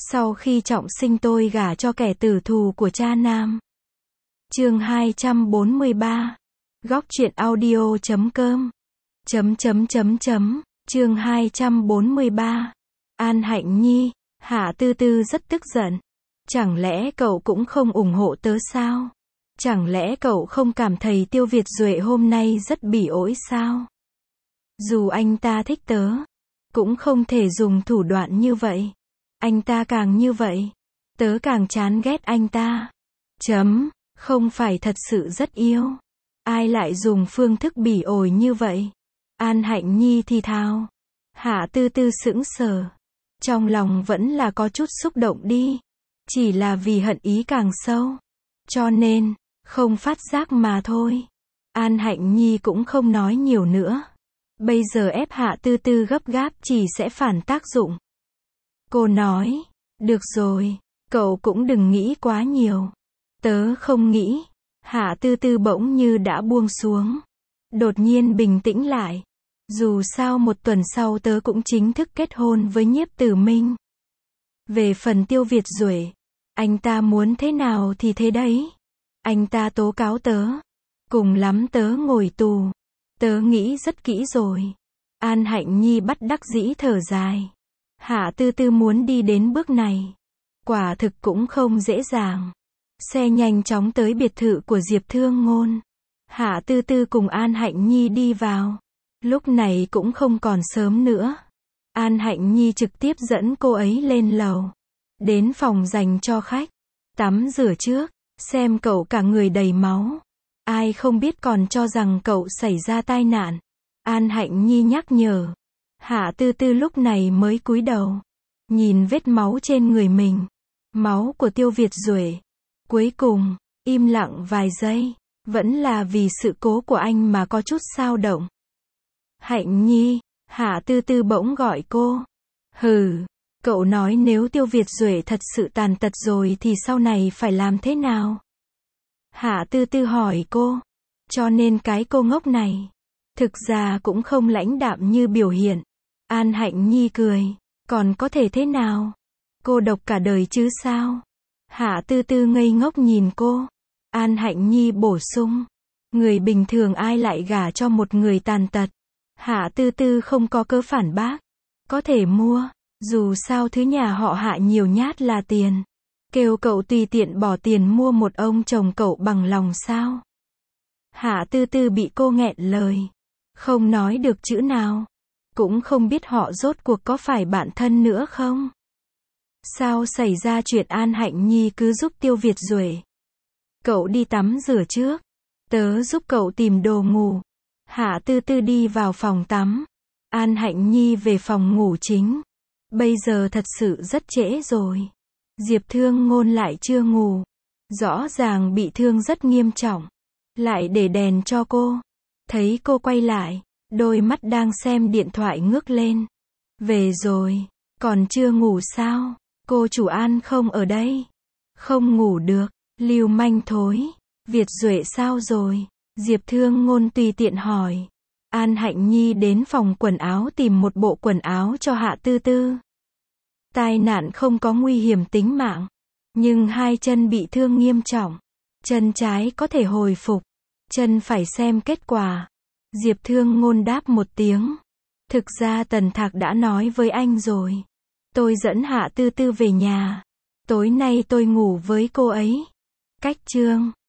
Sau khi trọng sinh tôi gả cho kẻ tử thù của cha nam. Chương 243. Góc truyện audio.com. Chương 243. An Hạnh Nhi, Hạ Tư Tư rất tức giận. Chẳng lẽ cậu cũng không ủng hộ tớ sao? Chẳng lẽ cậu không cảm thấy Tiêu Việt Duệ hôm nay rất bỉ ổi sao? Dù anh ta thích tớ, cũng không thể dùng thủ đoạn như vậy. Anh ta càng như vậy, tớ càng chán ghét anh ta. Không phải thật sự rất yêu. Ai lại dùng phương thức bỉ ổi như vậy? An Hạnh Nhi thì thào. Hạ Tư Tư sững sờ. Trong lòng vẫn là có chút xúc động đi. Chỉ là vì hận ý càng sâu. Cho nên, không phát giác mà thôi. An Hạnh Nhi cũng không nói nhiều nữa. Bây giờ ép Hạ Tư Tư gấp gáp chỉ sẽ phản tác dụng. Cô nói, được rồi, cậu cũng đừng nghĩ quá nhiều. Tớ không nghĩ. Hạ Tư Tư bỗng như đã buông xuống. Đột nhiên bình tĩnh lại. Dù sao một tuần sau tớ cũng chính thức kết hôn với Nhiếp Tử Minh. Về phần Tiêu Việt Duệ, anh ta muốn thế nào thì thế đấy. Anh ta tố cáo tớ. Cùng lắm tớ ngồi tù. Tớ nghĩ rất kỹ rồi. An Hạnh Nhi bất đắc dĩ thở dài. Hạ Tư Tư muốn đi đến bước này. Quả thực cũng không dễ dàng. Xe nhanh chóng tới biệt thự của Diệp Thương Ngôn. Hạ Tư Tư cùng An Hạnh Nhi đi vào. Lúc này cũng không còn sớm nữa. An Hạnh Nhi trực tiếp dẫn cô ấy lên lầu. Đến phòng dành cho khách. Tắm rửa trước. Xem cậu cả người đầy máu. Ai không biết còn cho rằng cậu xảy ra tai nạn. An Hạnh Nhi nhắc nhở. Hạ Tư Tư lúc này mới cúi đầu. Nhìn vết máu trên người mình. Máu của Tiêu Việt Duệ. Cuối cùng, im lặng vài giây. Vẫn là vì sự cố của anh mà có chút xao động. Hạnh Nhi, Hạ Tư Tư bỗng gọi cô. Hừ, cậu nói nếu Tiêu Việt Duệ thật sự tàn tật rồi thì sau này phải làm thế nào? Hạ Tư Tư hỏi cô. Cho nên cái cô ngốc này. Thực ra cũng không lãnh đạm như biểu hiện. An Hạnh Nhi cười. Còn có thể thế nào? Cô độc cả đời chứ sao? Hạ Tư Tư ngây ngốc nhìn cô. An Hạnh Nhi bổ sung. Người bình thường ai lại gả cho một người tàn tật? Hạ Tư Tư không có cớ phản bác. Có thể mua. Dù sao thứ nhà họ Hạ nhiều nhát là tiền. Kêu cậu tùy tiện bỏ tiền mua một ông chồng cậu bằng lòng sao? Hạ Tư Tư bị cô nghẹn lời. Không nói được chữ nào. Cũng không biết họ rốt cuộc có phải bạn thân nữa không? Sao xảy ra chuyện An Hạnh Nhi cứ giúp Tiêu Việt Duệ? Cậu đi tắm rửa trước. Tớ giúp cậu tìm đồ ngủ. Hạ Tư Tư đi vào phòng tắm. An Hạnh Nhi về phòng ngủ chính. Bây giờ thật sự rất trễ rồi. Diệp Thương Ngôn lại chưa ngủ. Rõ ràng bị thương rất nghiêm trọng. Lại để đèn cho cô. Thấy cô quay lại. Đôi mắt đang xem điện thoại ngước lên. Về rồi. Còn chưa ngủ sao? Cô chủ An không ở đây. Không ngủ được. Lưu manh thối. Việt Duệ sao rồi? Diệp Thương Ngôn tùy tiện hỏi. An Hạnh Nhi đến phòng quần áo tìm một bộ quần áo cho Hạ Tư Tư. Tai nạn không có nguy hiểm tính mạng. Nhưng hai chân bị thương nghiêm trọng. Chân trái có thể hồi phục. Chân phải xem kết quả. Diệp Thương Ngôn đáp một tiếng. Thực ra Tần Thạc đã nói với anh rồi. Tôi dẫn Hạ Tư Tư về nhà. Tối nay tôi ngủ với cô ấy. Cách chương